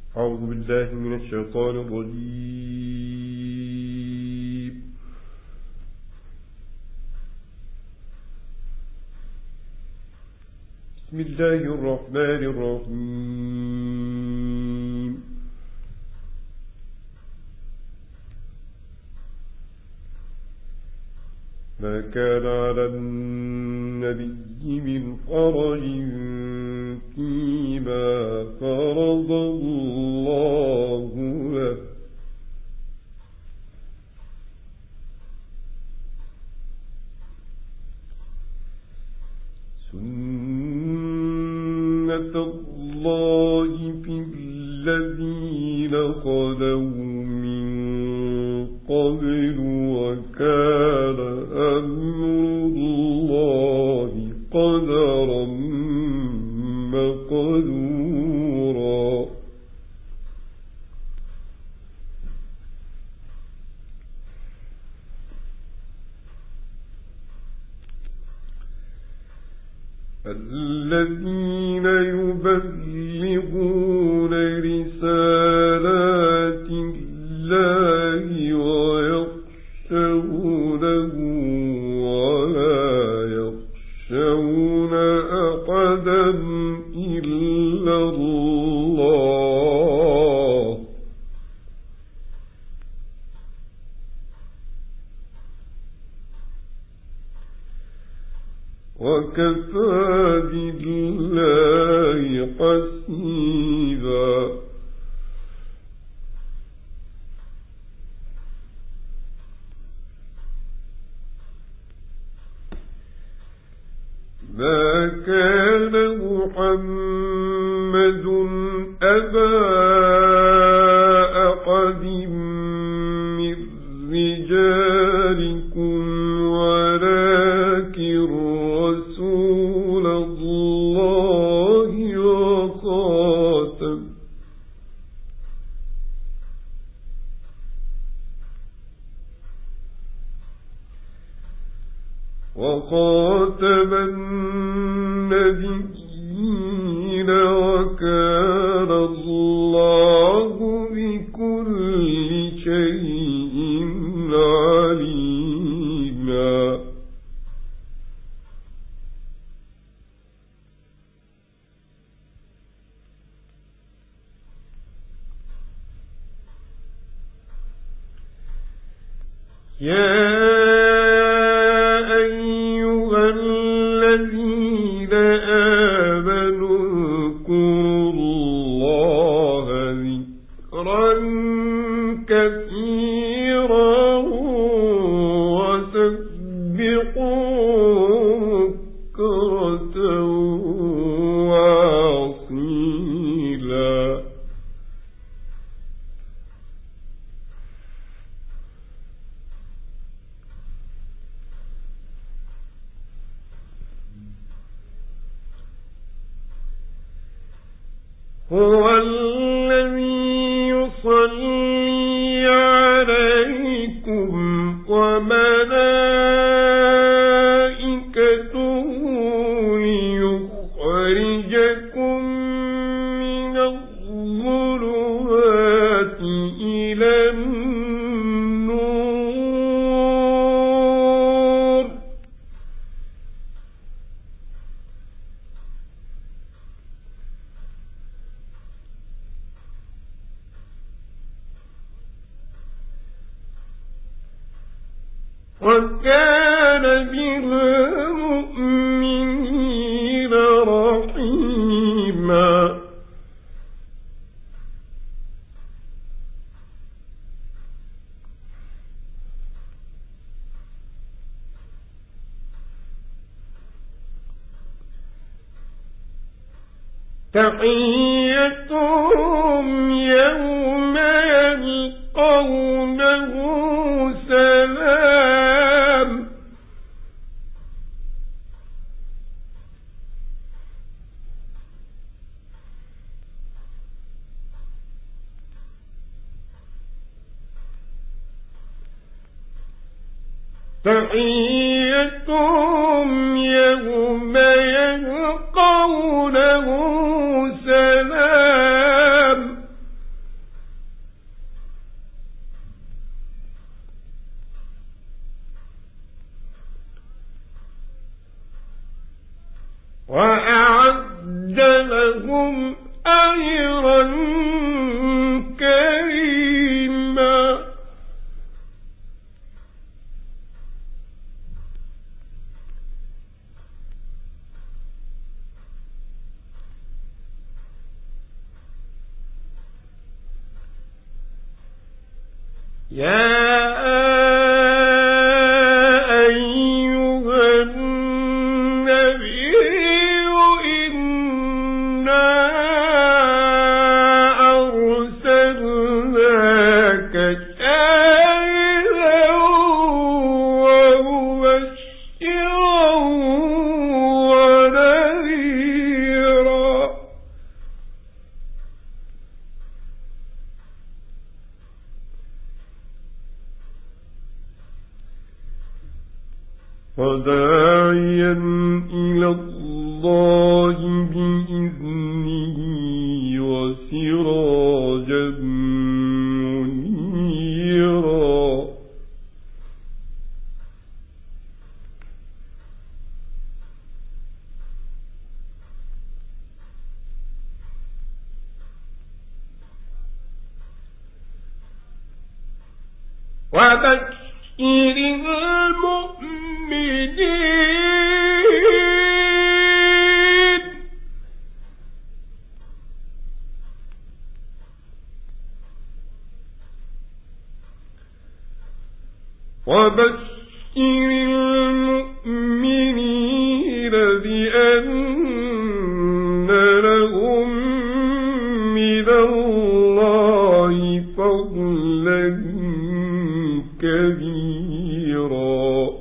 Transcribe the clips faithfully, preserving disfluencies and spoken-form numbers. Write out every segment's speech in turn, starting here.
أعوذ بالله من الشيطان الرجيم. بسم الله الرحمن الرحيم. ما كان على النبي من حرج فيما فرض الله له، سنة الله في الذين خلوا من قبل، وكان أمر الله قدرا مقدورا. الذين يبلغون رسالات الله ويخشونه ولا يخشون أحدا إلا الله، وكفى بالله حسيبا. ما كان محمد أبا أحد من رجالكم ولكن رسول الله وخاتم وخاتم النبيين، وكان الله بكل شيء عليما. يا كثيرا وسبحوا بكرة وأصيلا. هو الذي يصلي عليكم وملائكته ليخرجكم من الظلمات إلى النور، وكان بالمؤمنين رحيما. تحيتهم يوم يلقونه سلام، تحيتهم يوم يلقونه سلام، لهم أجرا كريما. يا وداعيا إلى الله بإذنه وسراجا منيرا. وبشر المؤمنين وبشر المؤمنين بأن لهم من الله فضلا كبيرا.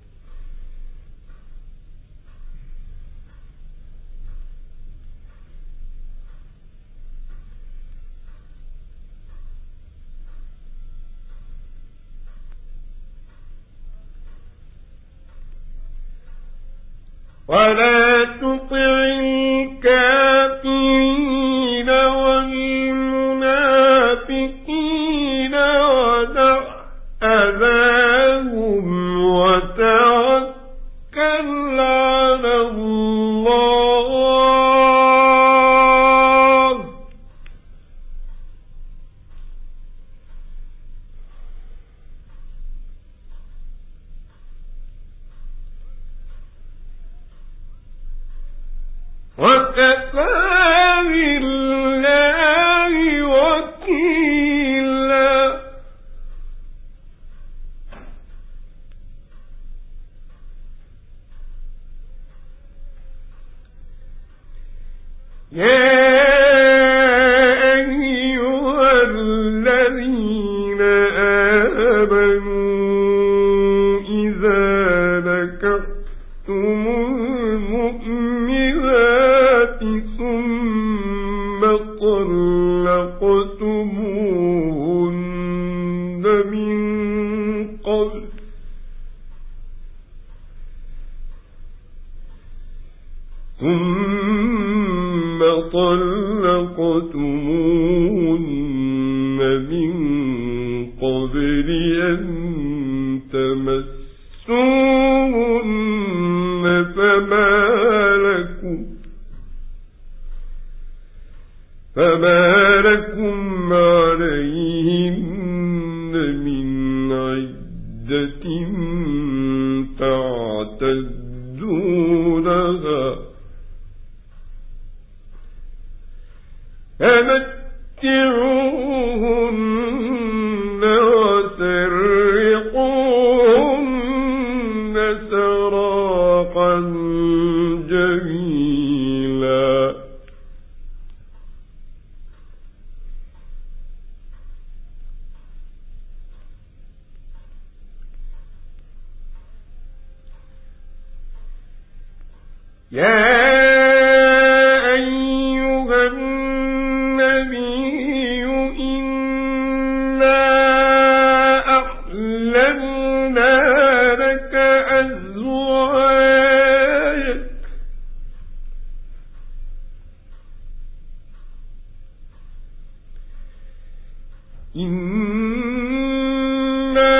ولا تطع الكافرين والمنافقين ودع أذاهم وتوكل على الله وكفى بالله وكيلا. يا أيها الذين آمنوا إذا نكحتم المؤمنات ثم طلقتموهن من قبل ثم طلقتموهن من قبل أن تمسوهن فما لكم فما لكم عليهن من عدة تعتدونها فمتعوهن وسرحوهن سراحا جميلا. يا إنا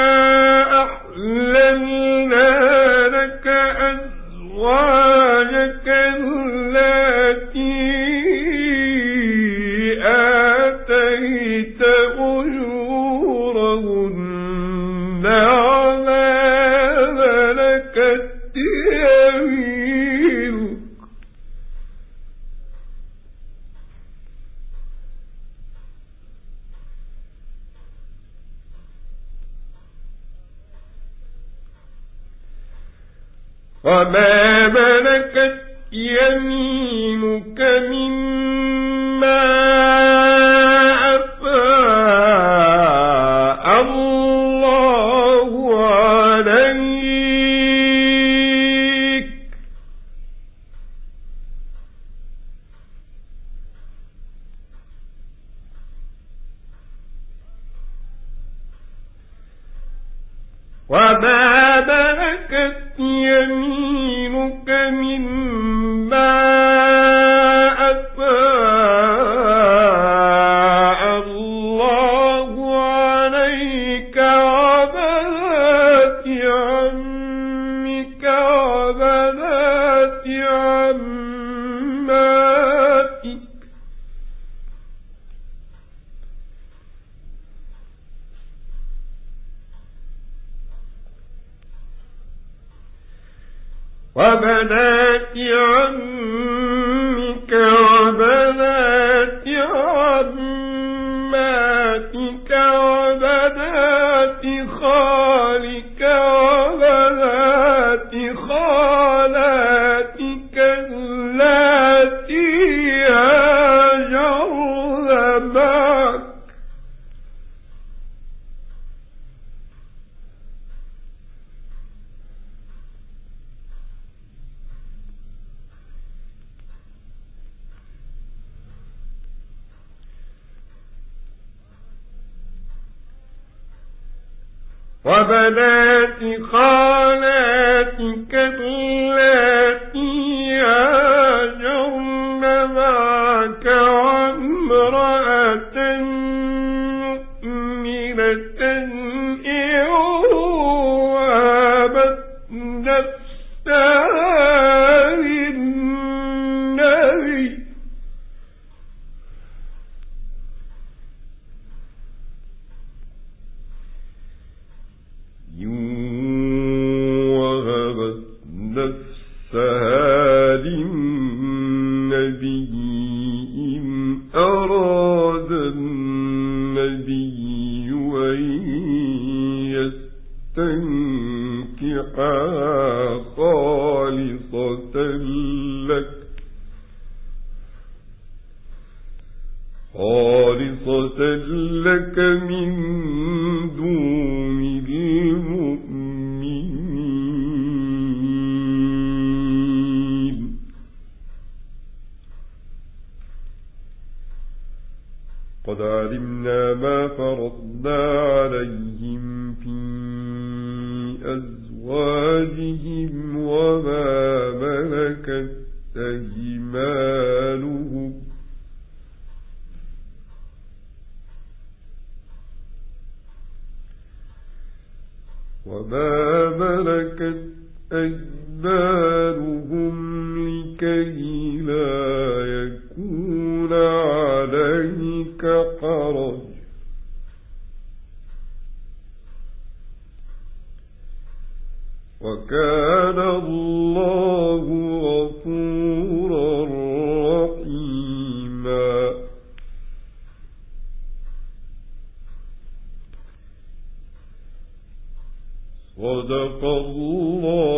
أحللنا لك أزواجك التي وما ملكت يمينك مما أفاء الله عليك وما ملكت يمينك مما أفاء الله عليك وبنات عمك وبنات عماتك وبنات عمك وبنات عماتك وبنات خالك وبنات خالاتك اللاتي هاجرن معك وبنات خالاتك اللاتي هاجرن معك وامرأة مؤمنة إن وهبت نفسها للنبي وهبت نفسها للنبي إن أراد النبي أن يستنكحها خالصة لك خالصة لك من دون المؤمنين قد علمنا ما فرضنا عليهم في أزواجهم وما ملكت أيمانهم وما ملكت أيمانهم لكي لا يكون عليك حرج وكان الله غفورا رحيما صدق الله